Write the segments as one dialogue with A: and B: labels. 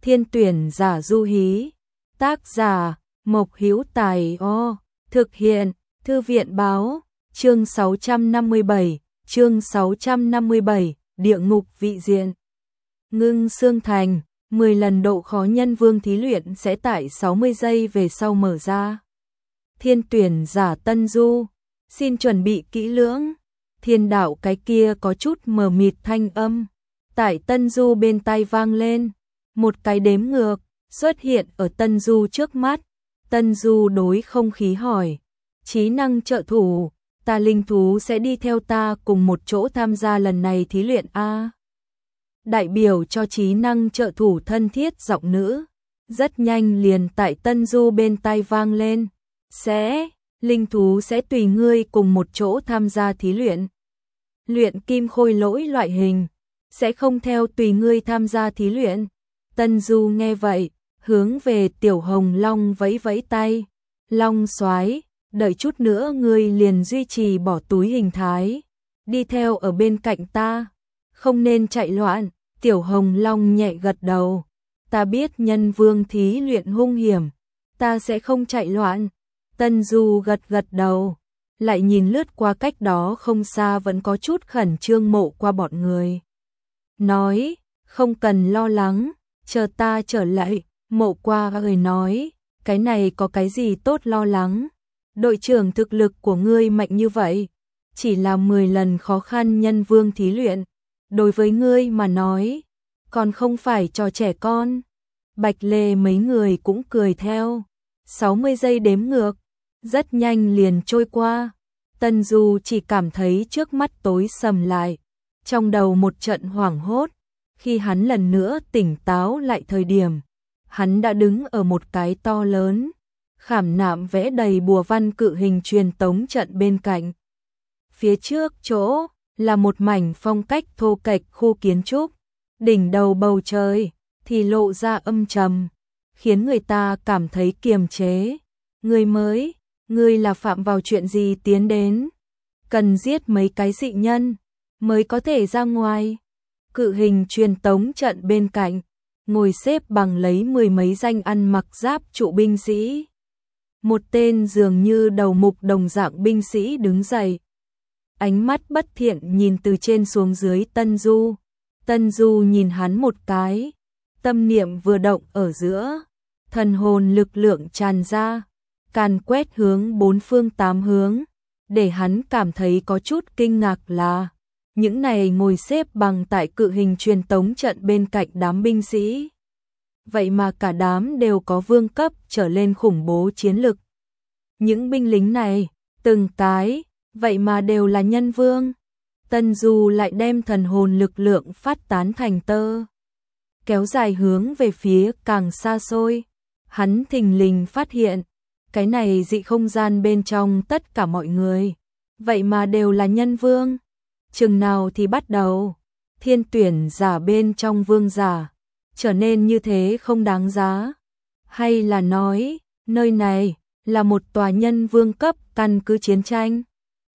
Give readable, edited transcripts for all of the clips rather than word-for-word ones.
A: Thiên tuyển giả Du Hí. Tác giả Mộc Hữu Tài. Thực hiện Thư viện báo. Chương 657, Địa ngục vị diện. Ngưng Xương Thành, 10 lần độ khó nhân vương thí luyện sẽ tại 60 giây về sau mở ra. Thiên tuyển giả Tân Du, xin chuẩn bị kỹ lưỡng. Thiên đạo cái kia có chút mờ mịt thanh âm tại Tân Du bên tai vang lên. Một cái đếm ngược xuất hiện ở Tân Du trước mắt. Tân Du đối không khí hỏi: trí năng trợ thủ, ta linh thú sẽ đi theo ta cùng một chỗ tham gia lần này thí luyện a. Đại biểu cho trí năng trợ thủ thân thiết giọng nữ, rất nhanh liền tại Tân Du bên tai vang lên: linh thú sẽ tùy ngươi cùng một chỗ tham gia thí luyện. Luyện kim khôi lỗi loại hình, sẽ không theo tùy ngươi tham gia thí luyện. Tân Du nghe vậy, hướng về Tiểu Hồng Long vẫy vẫy tay. Long soái, đợi chút nữa ngươi liền duy trì bỏ túi hình thái, đi theo ở bên cạnh ta, không nên chạy loạn. Tiểu Hồng Long nhẹ gật đầu. Ta biết nhân vương thí luyện hung hiểm, ta sẽ không chạy loạn. Tân Du gật gật đầu, lại nhìn lướt qua cách đó không xa vẫn có chút khẩn trương Mộ Qua bọn người. Nói, không cần lo lắng, chờ ta trở lại. Mộ Qua người nói, cái này có cái gì tốt lo lắng. Đội trưởng thực lực của ngươi mạnh như vậy, chỉ là 10 lần khó khăn nhân vương thí luyện. Đối với ngươi mà nói, còn không phải trò trẻ con. Bạch Lê mấy người cũng cười theo. 60 giây đếm ngược, rất nhanh liền trôi qua. Tân Du chỉ cảm thấy trước mắt tối sầm lại, trong đầu một trận hoảng hốt. Khi hắn lần nữa tỉnh táo lại thời điểm, hắn đã đứng ở một cái to lớn, khảm nạm vẽ đầy bùa văn cự hình truyền tống trận bên cạnh. Phía trước chỗ là một mảnh phong cách thô kệch khu kiến trúc, đỉnh đầu bầu trời thì lộ ra âm trầm, khiến người ta cảm thấy kiềm chế. Ngươi là phạm vào chuyện gì tiến đến? Cần giết mấy cái dị nhân mới có thể ra ngoài. Cự hình truyền tống trận bên cạnh, ngồi xếp bằng lấy 10 mấy danh ăn mặc giáp trụ binh sĩ. Một tên dường như đầu mục đồng dạng binh sĩ đứng dậy, ánh mắt bất thiện nhìn từ trên xuống dưới Tân Du. Tân Du nhìn hắn một cái, tâm niệm vừa động ở giữa, thần hồn lực lượng tràn ra, càn quét hướng bốn phương tám hướng, để hắn cảm thấy có chút kinh ngạc là những này ngồi xếp bằng tại cự hình truyền tống trận bên cạnh đám binh sĩ. Vậy mà cả đám đều có vương cấp trở lên khủng bố chiến lực. Những binh lính này, từng cái, vậy mà đều là nhân vương. Tân Du lại đem thần hồn lực lượng phát tán thành tơ, kéo dài hướng về phía càng xa xôi. Hắn thình lình phát hiện, cái này dị không gian bên trong tất cả mọi người, vậy mà đều là nhân vương. Chừng nào thì bắt đầu, thiên tuyển giả bên trong vương giả trở nên như thế không đáng giá? Hay là nói, nơi này là một tòa nhân vương cấp căn cứ chiến tranh?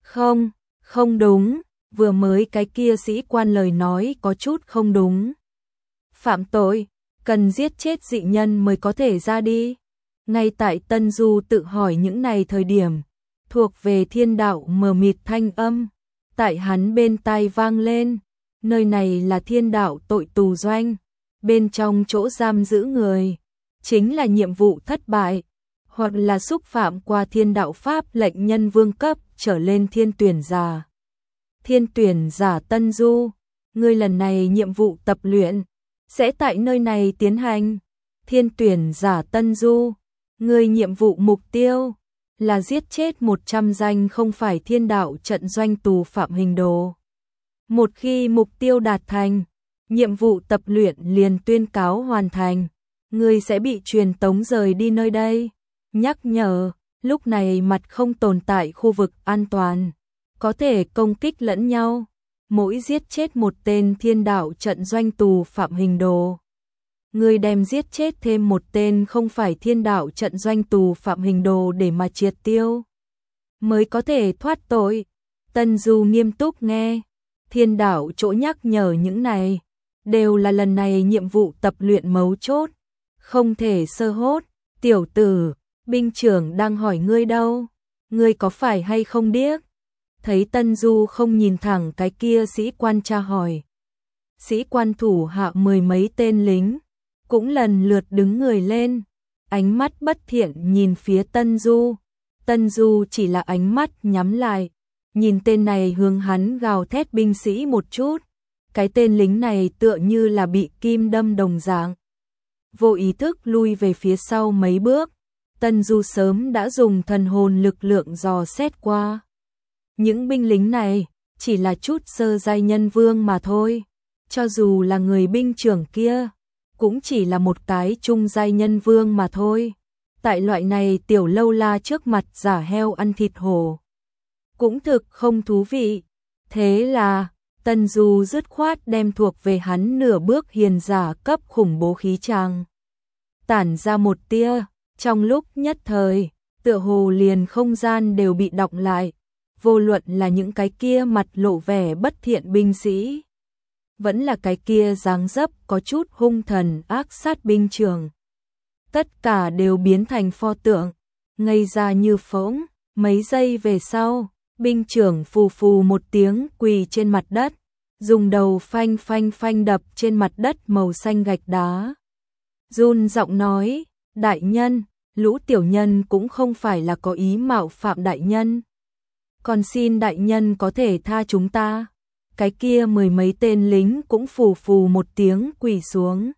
A: Không đúng, vừa mới cái kia sĩ quan lời nói có chút không đúng. Phạm tội, cần giết chết dị nhân mới có thể ra đi. Ngay tại Tân Du tự hỏi những này thời điểm, thuộc về thiên đạo mờ mịt thanh âm tại hắn bên tai vang lên. Nơi này là thiên đạo tội tù doanh, bên trong chỗ giam giữ người, chính là nhiệm vụ thất bại, hoặc là xúc phạm qua thiên đạo pháp lệnh nhân vương cấp trở lên thiên tuyển giả. Thiên tuyển giả Tân Du, ngươi lần này nhiệm vụ tập luyện sẽ tại nơi này tiến hành. Thiên tuyển giả Tân Du, ngươi nhiệm vụ mục tiêu là giết chết 100 danh không phải thiên đạo trận doanh tù phạm hình đồ. Một khi mục tiêu đạt thành, nhiệm vụ tập luyện liền tuyên cáo hoàn thành, ngươi sẽ bị truyền tống rời đi nơi đây. Nhắc nhở, lúc này mặt không tồn tại khu vực an toàn, có thể công kích lẫn nhau. Mỗi giết chết một tên thiên đạo trận doanh tù phạm hình đồ, ngươi đem giết chết thêm một tên không phải thiên đạo trận doanh tù phạm hình đồ để mà triệt tiêu, mới có thể thoát tội. Tân Du nghiêm túc nghe, thiên đạo chỗ nhắc nhở những này đều là lần này nhiệm vụ tập luyện mấu chốt. không thể sơ hốt. Tiểu tử, binh trưởng đang hỏi ngươi đâu, ngươi có phải hay không điếc? Thấy Tân Du không nhìn thẳng cái kia sĩ quan tra hỏi. Sĩ quan thủ hạ 10 mấy tên lính, cũng lần lượt đứng người lên, ánh mắt bất thiện nhìn phía Tân Du. Tân Du chỉ là ánh mắt nhắm lại, nhìn tên này hướng hắn gào thét binh sĩ một chút. Cái tên lính này tựa như là bị kim đâm đồng dạng, vô ý thức lui về phía sau mấy bước. Tân Du sớm đã dùng thần hồn lực lượng dò xét qua. Những binh lính này chỉ là chút sơ giai nhân vương mà thôi. Cho dù là người binh trưởng kia, cũng chỉ là một cái trung giai nhân vương mà thôi. Tại loại này tiểu lâu la trước mặt giả heo ăn thịt hổ, cũng thực không thú vị. Thế là Tân Du dứt khoát đem thuộc về hắn nửa bước hiền giả cấp khủng bố khí tràng tản ra một tia. Trong lúc nhất thời, tựa hồ liền không gian đều bị đọng lại, vô luận là những cái kia mặt lộ vẻ bất thiện binh sĩ, vẫn là cái kia dáng dấp có chút hung thần ác sát binh trưởng, tất cả đều biến thành pho tượng, ngây ra như phỗng. Mấy giây về sau, binh trưởng phù phù một tiếng quỳ trên mặt đất, dùng đầu phanh phanh phanh đập trên mặt đất màu xanh gạch đá. Run giọng nói, đại nhân, lũ tiểu nhân cũng không phải là có ý mạo phạm đại nhân. Còn xin đại nhân có thể tha chúng ta. Cái kia 10 mấy tên lính cũng phù phù một tiếng quỳ xuống,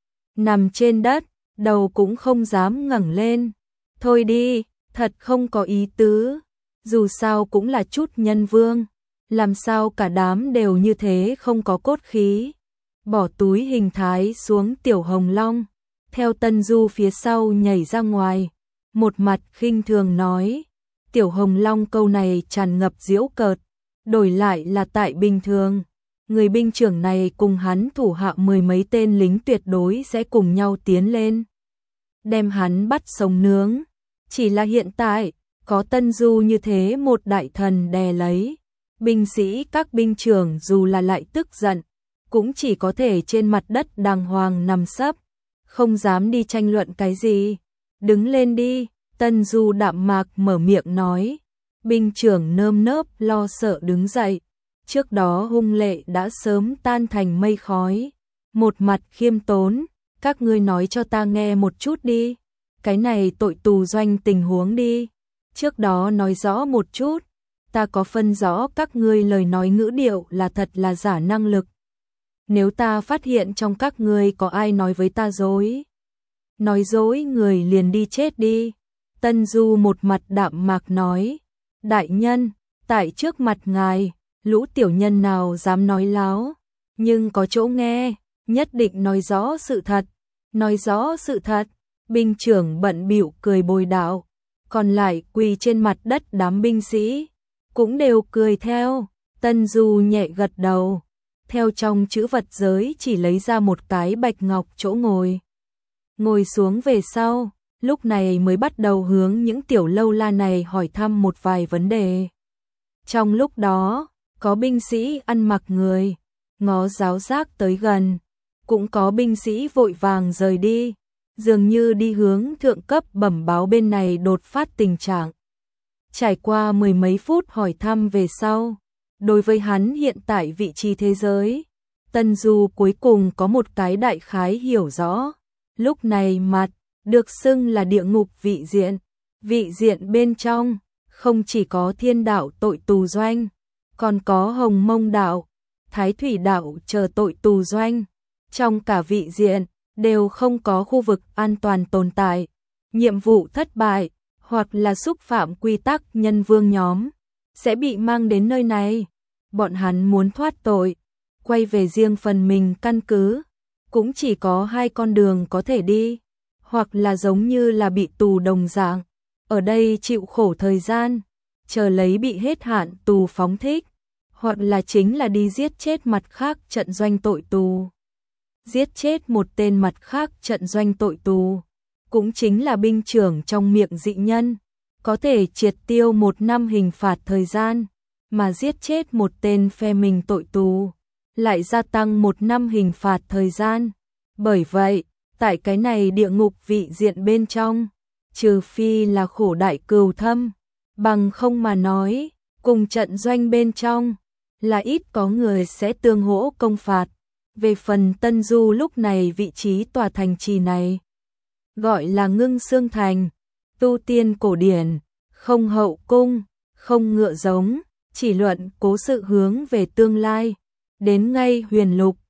A: nằm trên đất, đầu cũng không dám ngẩng lên. Thôi đi, thật không có ý tứ, dù sao cũng là chút nhân vương, làm sao cả đám đều như thế không có cốt khí. Bỏ túi hình thái xuống Tiểu Hồng Long, theo Tân Du phía sau nhảy ra ngoài, một mặt khinh thường nói. Tiểu Hồng Long câu này tràn ngập giễu cợt, đổi lại là tại bình thường, người binh trưởng này cùng hắn thủ hạ 10 mấy tên lính tuyệt đối sẽ cùng nhau tiến lên, đem hắn bắt sống nướng. Chỉ là hiện tại, có Tân Du như thế một đại thần đè lấy, binh sĩ các binh trưởng dù là lại tức giận, cũng chỉ có thể trên mặt đất đàng hoàng nằm sấp, không dám đi tranh luận cái gì. Đứng lên đi, Tân Du đạm mạc mở miệng nói. Binh trưởng nơm nớp lo sợ đứng dậy, trước đó hung lệ đã sớm tan thành mây khói, một mặt khiêm tốn, các ngươi nói cho ta nghe một chút đi, cái này tội tù doanh tình huống đi, trước đó nói rõ một chút, ta có phân rõ các ngươi lời nói ngữ điệu là thật là giả năng lực. Nếu ta phát hiện trong các ngươi có ai nói với ta dối, nói dối người liền đi chết đi. Tân Du một mặt đạm mạc nói, đại nhân, tại trước mặt ngài, lũ tiểu nhân nào dám nói láo, nhưng có chỗ nghe, nhất định nói rõ sự thật, nói rõ sự thật. Binh trưởng bận bịu cười bồi đạo, còn lại quỳ trên mặt đất đám binh sĩ, cũng đều cười theo. Tân Du nhẹ gật đầu, theo trong chữ vật giới chỉ lấy ra một cái bạch ngọc chỗ ngồi. Ngồi xuống về sau, lúc này mới bắt đầu hướng những tiểu lâu la này hỏi thăm một vài vấn đề. Trong lúc đó, có binh sĩ ăn mặc người, ngó giáo giác tới gần, cũng có binh sĩ vội vàng rời đi, dường như đi hướng thượng cấp bẩm báo bên này đột phát tình trạng. Trải qua 10 mấy phút hỏi thăm về sau, đối với hắn hiện tại vị trí thế giới, Tân Du cuối cùng có một cái đại khái hiểu rõ. Lúc này mặt được xưng là địa ngục vị diện bên trong không chỉ có Thiên đạo tội tù doanh, còn có Hồng Mông đạo, Thái Thủy đạo chờ tội tù doanh. Trong cả vị diện đều không có khu vực an toàn tồn tại, nhiệm vụ thất bại hoặc là xúc phạm quy tắc nhân vương nhóm sẽ bị mang đến nơi này. Bọn hắn muốn thoát tội, quay về riêng phần mình căn cứ, cũng chỉ có hai con đường có thể đi, hoặc là giống như là bị tù đồng dạng, ở đây chịu khổ thời gian, chờ lấy bị hết hạn tù phóng thích, hoặc là chính là đi giết chết mặt khác trận doanh tội tù. Giết chết một tên mặt khác trận doanh tội tù, cũng chính là binh trưởng trong miệng dị nhân, có thể triệt tiêu 1 năm hình phạt thời gian, mà giết chết một tên phe mình tội tù, lại gia tăng 1 năm hình phạt thời gian. Bởi vậy, tại cái này địa ngục vị diện bên trong, trừ phi là khổ đại cừu thâm, bằng không mà nói, cùng trận doanh bên trong, là ít có người sẽ tương hỗ công phạt. Về phần Tân Du lúc này vị trí tòa thành trì này, gọi là Ngưng Xương Thành, tu tiên cổ điển, không hậu cung, không ngựa giống, chỉ luận cố sự hướng về tương lai, đến ngay huyền lục,